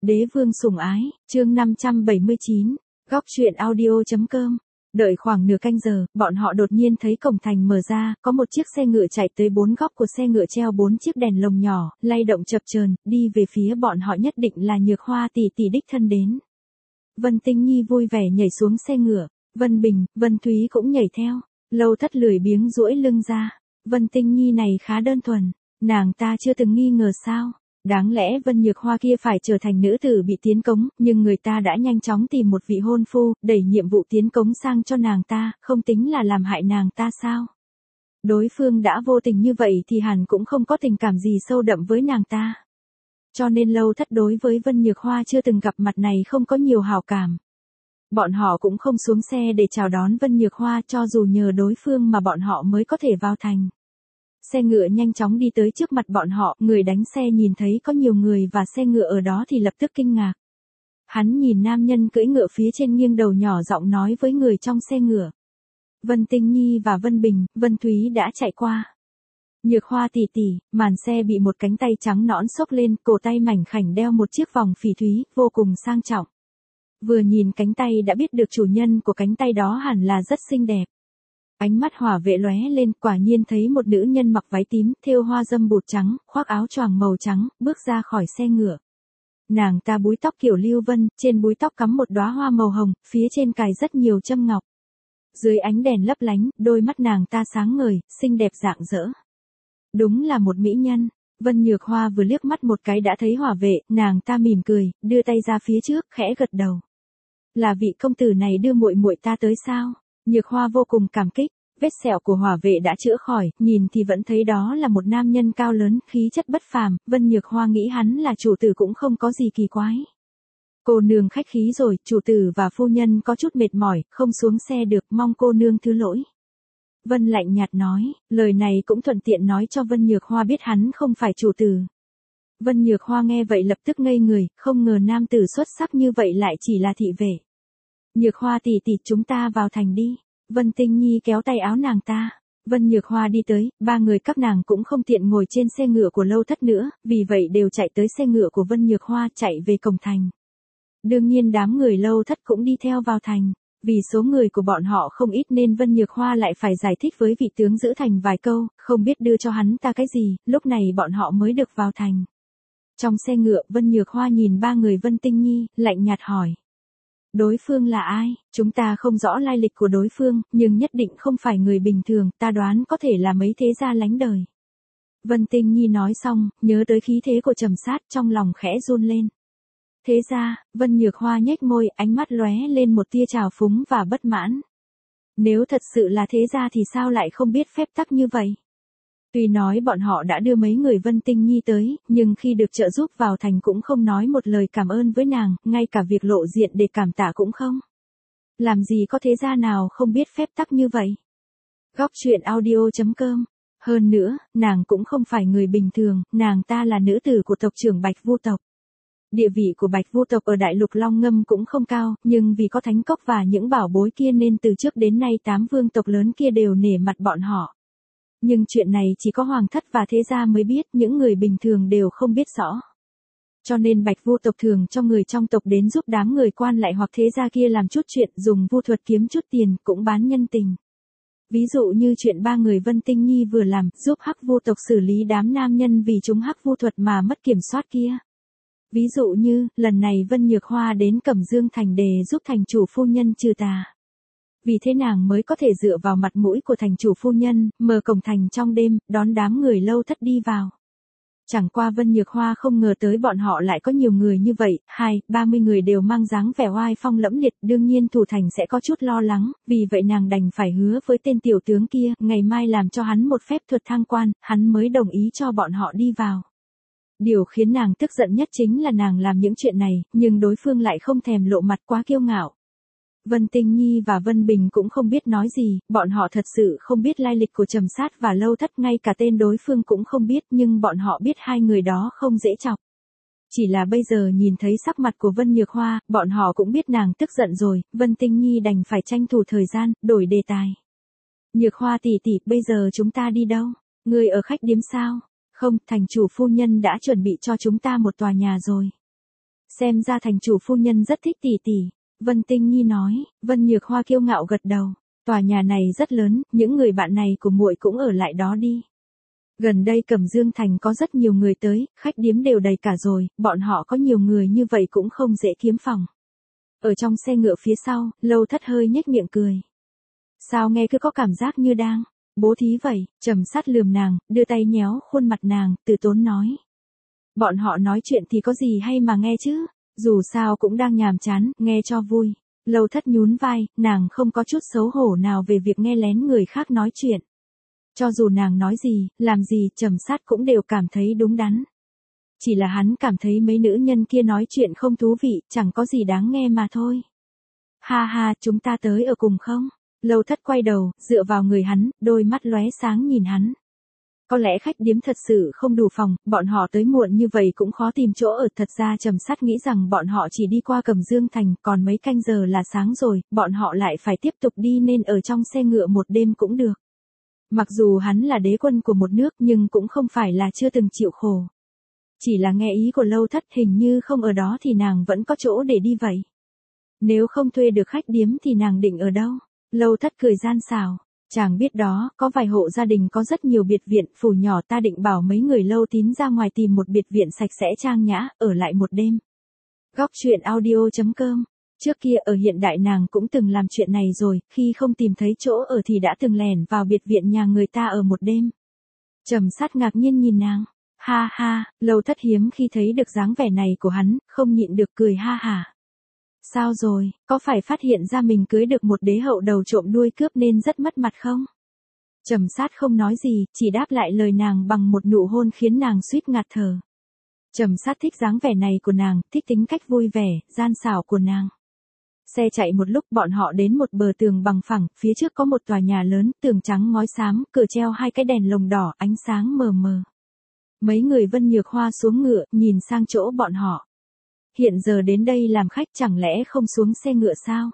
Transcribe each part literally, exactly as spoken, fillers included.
Đế vương sủng ái, chương năm trăm bảy mươi chín, góc truyện audio.com. Đợi khoảng nửa canh giờ, bọn họ đột nhiên thấy cổng thành mở ra, có một chiếc xe ngựa chạy tới bốn góc của xe ngựa treo bốn chiếc đèn lồng nhỏ, lay động chập chờn, đi về phía bọn họ nhất định là Nhược Hoa tỷ tỷ đích thân đến. Vân Tinh Nhi vui vẻ nhảy xuống xe ngựa, Vân Bình, Vân Thúy cũng nhảy theo, Lâu Thất lười biếng duỗi lưng ra. Vân Tinh Nhi này khá đơn thuần, nàng ta chưa từng nghi ngờ sao. Đáng lẽ Vân Nhược Hoa kia phải trở thành nữ tử bị tiến cống, nhưng người ta đã nhanh chóng tìm một vị hôn phu, đẩy nhiệm vụ tiến cống sang cho nàng ta, không tính là làm hại nàng ta sao? Đối phương đã vô tình như vậy thì hẳn cũng không có tình cảm gì sâu đậm với nàng ta. Cho nên Lâu Thất đối với Vân Nhược Hoa chưa từng gặp mặt này không có nhiều hảo cảm. Bọn họ cũng không xuống xe để chào đón Vân Nhược Hoa, cho dù nhờ đối phương mà bọn họ mới có thể vào thành. Xe ngựa nhanh chóng đi tới trước mặt bọn họ, người đánh xe nhìn thấy có nhiều người và xe ngựa ở đó thì lập tức kinh ngạc. Hắn nhìn nam nhân cưỡi ngựa phía trên nghiêng đầu nhỏ giọng nói với người trong xe ngựa. Vân Tinh Nhi và Vân Bình, Vân Thúy đã chạy qua. Nhược Hoa tỷ tỷ, màn xe bị một cánh tay trắng nõn xốc lên, cổ tay mảnh khảnh đeo một chiếc vòng phỉ thúy, vô cùng sang trọng. Vừa nhìn cánh tay đã biết được chủ nhân của cánh tay đó hẳn là rất xinh đẹp. Ánh mắt hỏa vệ lóe lên, quả nhiên thấy một nữ nhân mặc váy tím, thêu hoa dâm bụt trắng, khoác áo choàng màu trắng, bước ra khỏi xe ngựa. Nàng ta búi tóc kiểu Lưu Vân, trên búi tóc cắm một đóa hoa màu hồng, phía trên cài rất nhiều châm ngọc. Dưới ánh đèn lấp lánh, đôi mắt nàng ta sáng ngời, xinh đẹp rạng rỡ. Đúng là một mỹ nhân. Vân Nhược Hoa vừa liếc mắt một cái đã thấy hỏa vệ, nàng ta mỉm cười, đưa tay ra phía trước, khẽ gật đầu. Là vị công tử này đưa muội muội ta tới sao? Nhược Hoa vô cùng cảm kích, vết sẹo của hỏa vệ đã chữa khỏi, nhìn thì vẫn thấy đó là một nam nhân cao lớn, khí chất bất phàm, Vân Nhược Hoa nghĩ hắn là chủ tử cũng không có gì kỳ quái. Cô nương khách khí rồi, chủ tử và phu nhân có chút mệt mỏi, không xuống xe được, mong cô nương thứ lỗi. Vân lạnh nhạt nói, lời này cũng thuận tiện nói cho Vân Nhược Hoa biết hắn không phải chủ tử. Vân Nhược Hoa nghe vậy lập tức ngây người, không ngờ nam tử xuất sắc như vậy lại chỉ là thị vệ. Nhược Hoa tỷ tỷ, chúng ta vào thành đi. Vân Tinh Nhi kéo tay áo nàng ta. Vân Nhược Hoa đi tới, ba người các nàng cũng không tiện ngồi trên xe ngựa của Lâu Thất nữa, vì vậy đều chạy tới xe ngựa của Vân Nhược Hoa, chạy về cổng thành. Đương nhiên đám người Lâu Thất cũng đi theo vào thành. Vì số người của bọn họ không ít nên Vân Nhược Hoa lại phải giải thích với vị tướng giữ thành vài câu, không biết đưa cho hắn ta cái gì, lúc này bọn họ mới được vào thành. Trong xe ngựa, Vân Nhược Hoa nhìn ba người Vân Tinh Nhi, lạnh nhạt hỏi. Đối phương là ai? Chúng ta không rõ lai lịch của đối phương, nhưng nhất định không phải người bình thường, ta đoán có thể là mấy thế gia lánh đời. Vân Tinh Nhi nói xong, nhớ tới khí thế của Trầm Sát, trong lòng khẽ run lên. Thế ra, Vân Nhược Hoa nhếch môi, ánh mắt lóe lên một tia trào phúng và bất mãn. Nếu thật sự là thế ra thì sao lại không biết phép tắc như vậy? Tuy nói bọn họ đã đưa mấy người Vân Tinh Nhi tới, nhưng khi được trợ giúp vào thành cũng không nói một lời cảm ơn với nàng, ngay cả việc lộ diện để cảm tạ cũng không. Làm gì có thế gia nào không biết phép tắc như vậy? Góc truyện audio.com. Hơn nữa, nàng cũng không phải người bình thường, nàng ta là nữ tử của tộc trưởng Bạch Vu tộc. Địa vị của Bạch Vu tộc ở Đại Lục Long Ngâm cũng không cao, nhưng vì có thánh cốc và những bảo bối kia nên từ trước đến nay tám vương tộc lớn kia đều nể mặt bọn họ. Nhưng chuyện này chỉ có hoàng thất và thế gia mới biết, những người bình thường đều không biết rõ. Cho nên Bạch Vu tộc thường cho người trong tộc đến giúp đám người quan lại hoặc thế gia kia làm chút chuyện, dùng vu thuật kiếm chút tiền, cũng bán nhân tình. Ví dụ như chuyện ba người Vân Tinh Nhi vừa làm, giúp Hắc Vu tộc xử lý đám nam nhân vì chúng Hắc Vu thuật mà mất kiểm soát kia. Ví dụ như, lần này Vân Nhược Hoa đến Cẩm Dương thành để giúp thành chủ phu nhân trừ tà. Vì thế nàng mới có thể dựa vào mặt mũi của thành chủ phu nhân, mở cổng thành trong đêm, đón đám người Lâu Thất đi vào. Chẳng qua Vân Nhược Hoa không ngờ tới bọn họ lại có nhiều người như vậy, hai, ba mươi người đều mang dáng vẻ oai phong lẫm liệt, đương nhiên thủ thành sẽ có chút lo lắng, vì vậy nàng đành phải hứa với tên tiểu tướng kia, ngày mai làm cho hắn một phép thuật thăng quan, hắn mới đồng ý cho bọn họ đi vào. Điều khiến nàng tức giận nhất chính là nàng làm những chuyện này, nhưng đối phương lại không thèm lộ mặt, quá kiêu ngạo. Vân Tinh Nhi và Vân Bình cũng không biết nói gì, bọn họ thật sự không biết lai lịch của Trầm Sát và Lâu Thất, ngay cả tên đối phương cũng không biết, nhưng bọn họ biết hai người đó không dễ chọc. Chỉ là bây giờ nhìn thấy sắc mặt của Vân Nhược Hoa, bọn họ cũng biết nàng tức giận rồi, Vân Tinh Nhi đành phải tranh thủ thời gian, đổi đề tài. Nhược Hoa tỷ tỷ, bây giờ chúng ta đi đâu? Người ở khách điếm sao? Không, thành chủ phu nhân đã chuẩn bị cho chúng ta một tòa nhà rồi. Xem ra thành chủ phu nhân rất thích tỷ tỷ. Vân Tinh Nhi nói, Vân Nhược Hoa kiêu ngạo gật đầu. Tòa nhà này rất lớn, những người bạn này của muội cũng ở lại đó đi. Gần đây Cẩm Dương Thành có rất nhiều người tới, khách điếm đều đầy cả rồi, bọn họ có nhiều người như vậy cũng không dễ kiếm phòng. Ở trong xe ngựa phía sau, Lâu Thất hơi nhếch miệng cười. Sao nghe cứ có cảm giác như đang bố thí vậy? Trầm Sát lườm nàng, đưa tay nhéo khuôn mặt nàng, từ tốn nói. Bọn họ nói chuyện thì có gì hay mà nghe chứ, dù sao cũng đang nhàm chán, nghe cho vui. Lâu Thất nhún vai, nàng không có chút xấu hổ nào về việc nghe lén người khác nói chuyện. Cho dù nàng nói gì, làm gì, Trầm Sát cũng đều cảm thấy đúng đắn. Chỉ là hắn cảm thấy mấy nữ nhân kia nói chuyện không thú vị, chẳng có gì đáng nghe mà thôi. Ha ha, chúng ta tới ở cùng không? Lâu Thất quay đầu, dựa vào người hắn, đôi mắt lóe sáng nhìn hắn. Có lẽ khách điếm thật sự không đủ phòng, bọn họ tới muộn như vậy cũng khó tìm chỗ ở. Thật ra Trầm Sát nghĩ rằng bọn họ chỉ đi qua Cẩm Dương Thành, còn mấy canh giờ là sáng rồi, bọn họ lại phải tiếp tục đi nên ở trong xe ngựa một đêm cũng được. Mặc dù hắn là đế quân của một nước nhưng cũng không phải là chưa từng chịu khổ. Chỉ là nghe ý của Lâu Thất, hình như không ở đó thì nàng vẫn có chỗ để đi vậy. Nếu không thuê được khách điếm thì nàng định ở đâu? Lâu Thất cười gian xảo. Chàng biết đó, có vài hộ gia đình có rất nhiều biệt viện, phủ nhỏ, ta định bảo mấy người Lâu Tín ra ngoài tìm một biệt viện sạch sẽ trang nhã, ở lại một đêm. Góc truyện audio chấm com. Trước kia ở hiện đại nàng cũng từng làm chuyện này rồi, khi không tìm thấy chỗ ở thì đã từng lẻn vào biệt viện nhà người ta ở một đêm. Trầm Sát ngạc nhiên nhìn nàng. Ha ha, Lâu Thất hiếm khi thấy được dáng vẻ này của hắn, không nhịn được cười ha hả. Sao rồi, có phải phát hiện ra mình cưới được một đế hậu đầu trộm đuôi cướp nên rất mất mặt không? Trầm Sát không nói gì, chỉ đáp lại lời nàng bằng một nụ hôn khiến nàng suýt ngạt thở. Trầm Sát thích dáng vẻ này của nàng, thích tính cách vui vẻ, gian xảo của nàng. Xe chạy một lúc bọn họ đến một bờ tường bằng phẳng, phía trước có một tòa nhà lớn, tường trắng ngói xám, cửa treo hai cái đèn lồng đỏ, ánh sáng mờ mờ. Mấy người Vân Nhược Hoa xuống ngựa, nhìn sang chỗ bọn họ. Hiện giờ đến đây làm khách chẳng lẽ không xuống xe ngựa sao?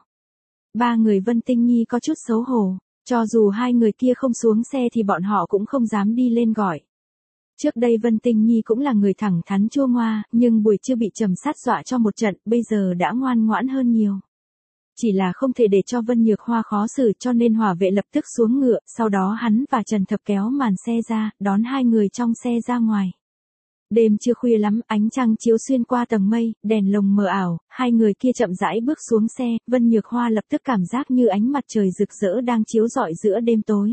Ba người Vân Tinh Nhi có chút xấu hổ, cho dù hai người kia không xuống xe thì bọn họ cũng không dám đi lên gọi. Trước đây Vân Tinh Nhi cũng là người thẳng thắn chua ngoa, nhưng buổi trưa bị Trầm Sát dọa cho một trận, bây giờ đã ngoan ngoãn hơn nhiều. Chỉ là không thể để cho Vân Nhược Hoa khó xử cho nên hỏa vệ lập tức xuống ngựa, sau đó hắn và Trần Thập kéo màn xe ra, đón hai người trong xe ra ngoài. Đêm chưa khuya lắm, ánh trăng chiếu xuyên qua tầng mây, đèn lồng mờ ảo, hai người kia chậm rãi bước xuống xe, Vân Nhược Hoa lập tức cảm giác như ánh mặt trời rực rỡ đang chiếu rọi giữa đêm tối.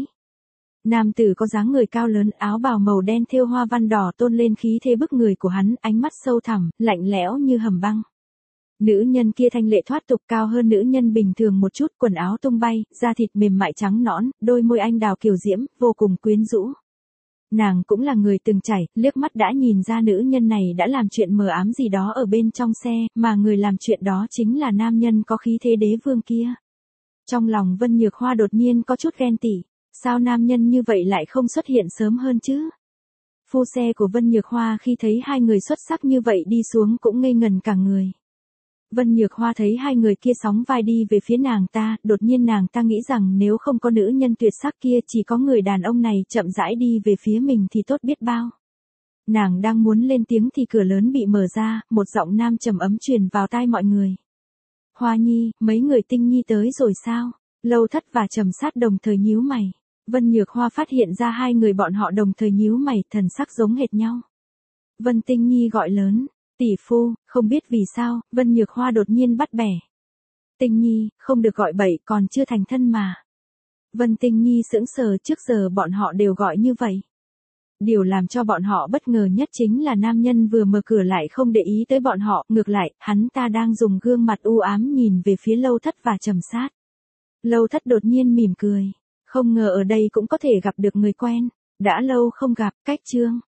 Nam tử có dáng người cao lớn, áo bào màu đen thêu hoa văn đỏ tôn lên khí thế bức người của hắn, ánh mắt sâu thẳm, lạnh lẽo như hầm băng. Nữ nhân kia thanh lệ thoát tục, cao hơn nữ nhân bình thường một chút, quần áo tung bay, da thịt mềm mại trắng nõn, đôi môi anh đào kiều diễm, vô cùng quyến rũ. Nàng cũng là người từng trải, liếc mắt đã nhìn ra nữ nhân này đã làm chuyện mờ ám gì đó ở bên trong xe, mà người làm chuyện đó chính là nam nhân có khí thế đế vương kia. Trong lòng Vân Nhược Hoa đột nhiên có chút ghen tị, sao nam nhân như vậy lại không xuất hiện sớm hơn chứ? Phu xe của Vân Nhược Hoa khi thấy hai người xuất sắc như vậy đi xuống cũng ngây ngần cả người. Vân Nhược Hoa thấy hai người kia sóng vai đi về phía nàng ta, đột nhiên nàng ta nghĩ rằng nếu không có nữ nhân tuyệt sắc kia, chỉ có người đàn ông này chậm rãi đi về phía mình thì tốt biết bao. Nàng đang muốn lên tiếng thì cửa lớn bị mở ra, một giọng nam trầm ấm truyền vào tai mọi người. Hoa Nhi, mấy người Tinh Nhi tới rồi sao? Lâu Thất và Trầm Sát đồng thời nhíu mày. Vân Nhược Hoa phát hiện ra hai người bọn họ đồng thời nhíu mày, thần sắc giống hệt nhau. Vân Tinh Nhi gọi lớn. Tỷ phu, không biết vì sao, Vân Nhược Hoa đột nhiên bắt bẻ. Tinh Nhi, không được gọi bậy, còn chưa thành thân mà. Vân Tinh Nhi sững sờ, trước giờ bọn họ đều gọi như vậy. Điều làm cho bọn họ bất ngờ nhất chính là nam nhân vừa mở cửa lại không để ý tới bọn họ, ngược lại, hắn ta đang dùng gương mặt u ám nhìn về phía Lâu Thất và Trầm Sát. Lâu Thất đột nhiên mỉm cười, không ngờ ở đây cũng có thể gặp được người quen, đã lâu không gặp, cách chương.